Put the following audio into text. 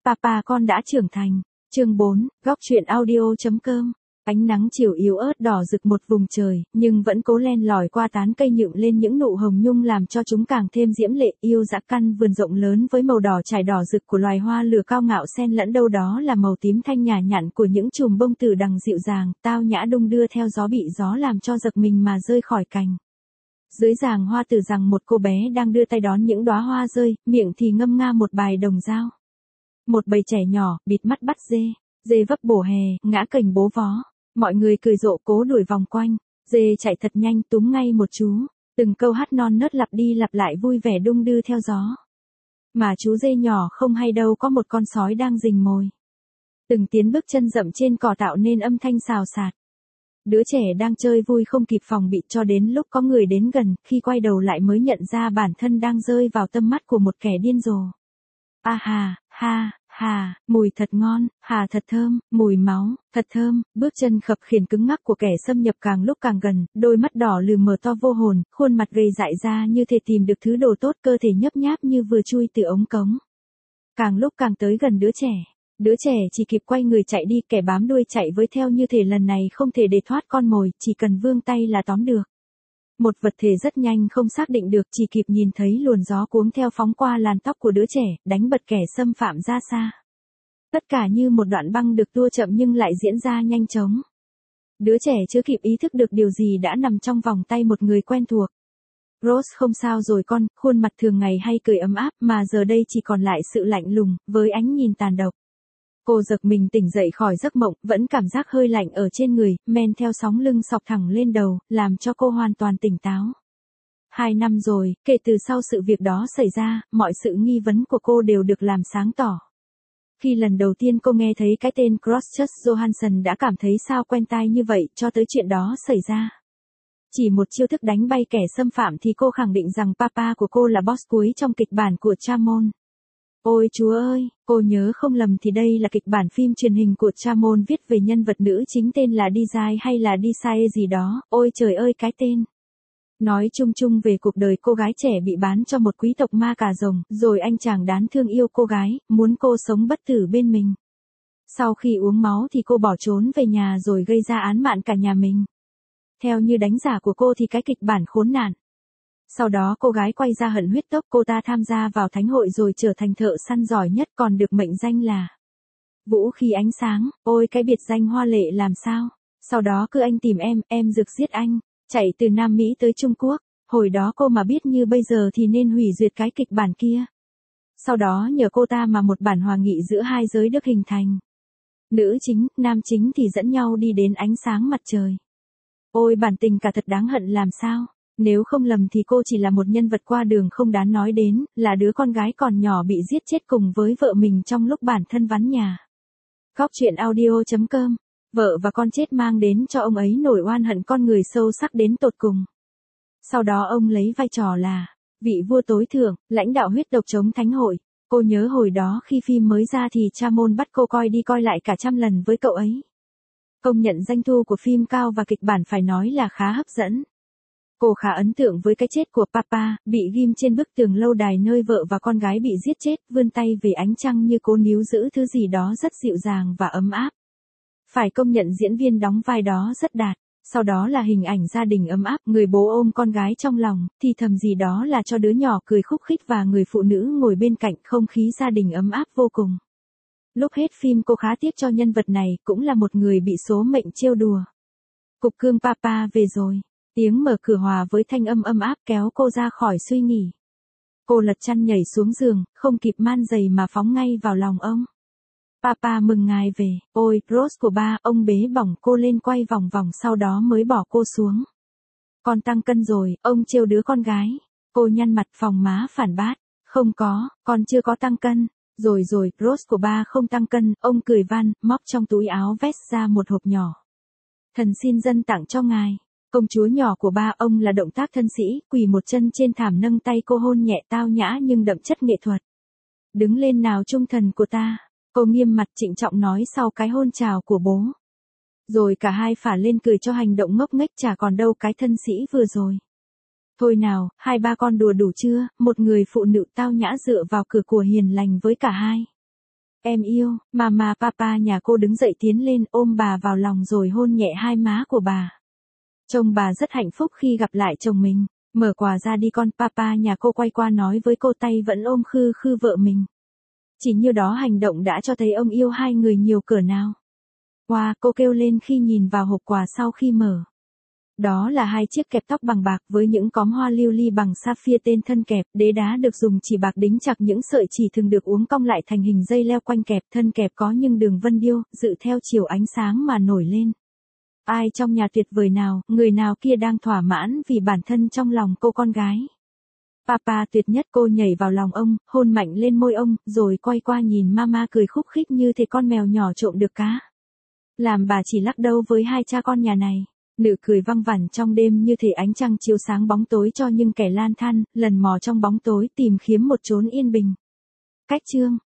Papa con đã trưởng thành. Chương 4, góc truyện audio.com. Ánh nắng chiều yếu ớt đỏ rực một vùng trời, nhưng vẫn cố len lỏi qua tán cây nhuộm lên những nụ hồng nhung làm cho chúng càng thêm diễm lệ. Yêu dã căn vườn rộng lớn với màu đỏ trải đỏ rực của loài hoa lửa cao ngạo xen lẫn đâu đó là màu tím thanh nhã nhặn của những chùm bông tử đằng dịu dàng, tao nhã đung đưa theo gió, bị gió làm cho giật mình mà rơi khỏi cành. Dưới giàng hoa tử rằng một cô bé đang đưa tay đón những đóa hoa rơi, miệng thì ngâm nga một bài đồng dao. Một bầy trẻ nhỏ bịt mắt bắt dê vấp bổ hè, ngã cành bố vó. Mọi người cười rộ cố đuổi vòng quanh, dê chạy thật nhanh túm ngay một chú, từng câu hát non nớt lặp đi lặp lại vui vẻ đung đưa theo gió. Mà chú dê nhỏ không hay đâu có một con sói đang rình mồi. Từng tiến bước chân rậm trên cỏ tạo nên âm thanh xào xạc. Đứa trẻ đang chơi vui không kịp phòng bị cho đến lúc có người đến gần, khi quay đầu lại mới nhận ra bản thân đang rơi vào tầm mắt của một kẻ điên rồ. A hà, mùi thật ngon, hà thật thơm, mùi máu, thật thơm, bước chân khập khiễng cứng ngắc của kẻ xâm nhập càng lúc càng gần, đôi mắt đỏ lừ mở to vô hồn, khuôn mặt gầy dại ra như thể tìm được thứ đồ tốt, cơ thể nhấp nháp như vừa chui từ ống cống. Càng lúc càng tới gần đứa trẻ chỉ kịp quay người chạy đi, kẻ bám đuôi chạy với theo như thể lần này không thể để thoát con mồi, chỉ cần vươn tay là tóm được. Một vật thể rất nhanh không xác định được, chỉ kịp nhìn thấy luồn gió cuống theo phóng qua làn tóc của đứa trẻ, đánh bật kẻ xâm phạm ra xa. Tất cả như một đoạn băng được tua chậm nhưng lại diễn ra nhanh chóng. Đứa trẻ chưa kịp ý thức được điều gì đã nằm trong vòng tay một người quen thuộc. Rose, không sao rồi con, khuôn mặt thường ngày hay cười ấm áp mà giờ đây chỉ còn lại sự lạnh lùng, với ánh nhìn tàn độc. Cô giật mình tỉnh dậy khỏi giấc mộng, vẫn cảm giác hơi lạnh ở trên người, men theo sóng lưng xộc thẳng lên đầu, làm cho cô hoàn toàn tỉnh táo. 2 năm rồi, kể từ sau sự việc đó xảy ra, mọi sự nghi vấn của cô đều được làm sáng tỏ. Khi lần đầu tiên cô nghe thấy cái tên Crosschut Johansson đã cảm thấy sao quen tai như vậy, cho tới chuyện đó xảy ra. Chỉ một chiêu thức đánh bay kẻ xâm phạm thì cô khẳng định rằng papa của cô là boss cuối trong kịch bản của Chamon. Ôi Chúa ơi, cô nhớ không lầm thì đây là kịch bản phim truyền hình của Chamon viết về nhân vật nữ chính tên là Desire hay là Desire gì đó, ôi trời ơi cái tên. Nói chung chung về cuộc đời cô gái trẻ bị bán cho một quý tộc ma cà rồng, rồi anh chàng đáng thương yêu cô gái, muốn cô sống bất tử bên mình. Sau khi uống máu thì cô bỏ trốn về nhà rồi gây ra án mạng cả nhà mình. Theo như đánh giá của cô thì cái kịch bản khốn nạn. Sau đó cô gái quay ra hận huyết tốc, cô ta tham gia vào thánh hội rồi trở thành thợ săn giỏi nhất, còn được mệnh danh là Vũ khí ánh sáng, ôi cái biệt danh hoa lệ làm sao. Sau đó cứ anh tìm em rực giết anh, chạy từ Nam Mỹ tới Trung Quốc, hồi đó cô mà biết như bây giờ thì nên hủy duyệt cái kịch bản kia. Sau đó nhờ cô ta mà một bản hòa nghị giữa hai giới được hình thành. Nữ chính, nam chính thì dẫn nhau đi đến ánh sáng mặt trời. Ôi bản tình cả thật đáng hận làm sao. Nếu không lầm thì cô chỉ là một nhân vật qua đường không đáng nói đến, là đứa con gái còn nhỏ bị giết chết cùng với vợ mình trong lúc bản thân vắng nhà. Góc truyện audio.com. Vợ và con chết mang đến cho ông ấy nỗi oan hận con người sâu sắc đến tột cùng. Sau đó ông lấy vai trò là vị vua tối thượng, lãnh đạo huyết độc chống thánh hội. Cô nhớ hồi đó khi phim mới ra thì Chamon bắt cô coi đi coi lại cả 100 lần với cậu ấy. Công nhận doanh thu của phim cao và kịch bản phải nói là khá hấp dẫn. Cô khá ấn tượng với cái chết của papa, bị ghim trên bức tường lâu đài nơi vợ và con gái bị giết chết, vươn tay về ánh trăng như cố níu giữ thứ gì đó rất dịu dàng và ấm áp. Phải công nhận diễn viên đóng vai đó rất đạt. Sau đó là hình ảnh gia đình ấm áp, người bố ôm con gái trong lòng, thì thầm gì đó là cho đứa nhỏ cười khúc khích và người phụ nữ ngồi bên cạnh, không khí gia đình ấm áp vô cùng. Lúc hết phim cô khá tiếc cho nhân vật này, cũng là một người bị số mệnh trêu đùa. Cục cưng papa về rồi. Tiếng mở cửa hòa với thanh âm ấm áp kéo cô ra khỏi suy nghĩ. Cô lật chăn nhảy xuống giường, không kịp man giày mà phóng ngay vào lòng ông. Papa mừng ngài về, ôi, Rose của ba, ông bế bỏng cô lên quay vòng vòng sau đó mới bỏ cô xuống. Con tăng cân rồi, ông trêu đứa con gái. Cô nhăn mặt phòng má phản bác. Không có, con chưa có tăng cân. Rồi, Rose của ba không tăng cân, ông cười van, móc trong túi áo vest ra một hộp nhỏ. Thần xin dân tặng cho ngài. Công chúa nhỏ của ba ông là động tác thân sĩ, quỳ một chân trên thảm nâng tay cô hôn nhẹ tao nhã nhưng đậm chất nghệ thuật. Đứng lên nào trung thần của ta, cô nghiêm mặt trịnh trọng nói sau cái hôn chào của bố. Rồi cả hai phả lên cười cho hành động ngốc nghếch chả còn đâu cái thân sĩ vừa rồi. Thôi nào, hai ba con đùa đủ chưa, một người phụ nữ tao nhã dựa vào cửa của hiền lành với cả hai. Em yêu, mama papa nhà cô đứng dậy tiến lên ôm bà vào lòng rồi hôn nhẹ hai má của bà. Trông bà rất hạnh phúc khi gặp lại chồng mình. Mở quà ra đi con, papa nhà cô quay qua nói với cô tay vẫn ôm khư khư vợ mình. Chỉ như đó hành động đã cho thấy ông yêu hai người nhiều cỡ nào. Wow, cô kêu lên khi nhìn vào hộp quà sau khi mở. Đó là hai chiếc kẹp tóc bằng bạc với những cóm hoa lưu ly bằng sapphire tên thân kẹp, đế đá được dùng chỉ bạc đính chặt những sợi chỉ thường được uốn cong lại thành hình dây leo quanh kẹp, thân kẹp có những đường vân điêu, dự theo chiều ánh sáng mà nổi lên. Ai trong nhà tuyệt vời nào, người nào kia đang thỏa mãn vì bản thân trong lòng cô con gái. Papa tuyệt nhất, cô nhảy vào lòng ông, hôn mạnh lên môi ông, rồi quay qua nhìn mama cười khúc khích như thể con mèo nhỏ trộm được cá. Làm bà chỉ lắc đầu với hai cha con nhà này. Nụ cười văng vẳng trong đêm như thể ánh trăng chiếu sáng bóng tối cho những kẻ lang thang, lần mò trong bóng tối tìm kiếm một chốn yên bình. Cách chương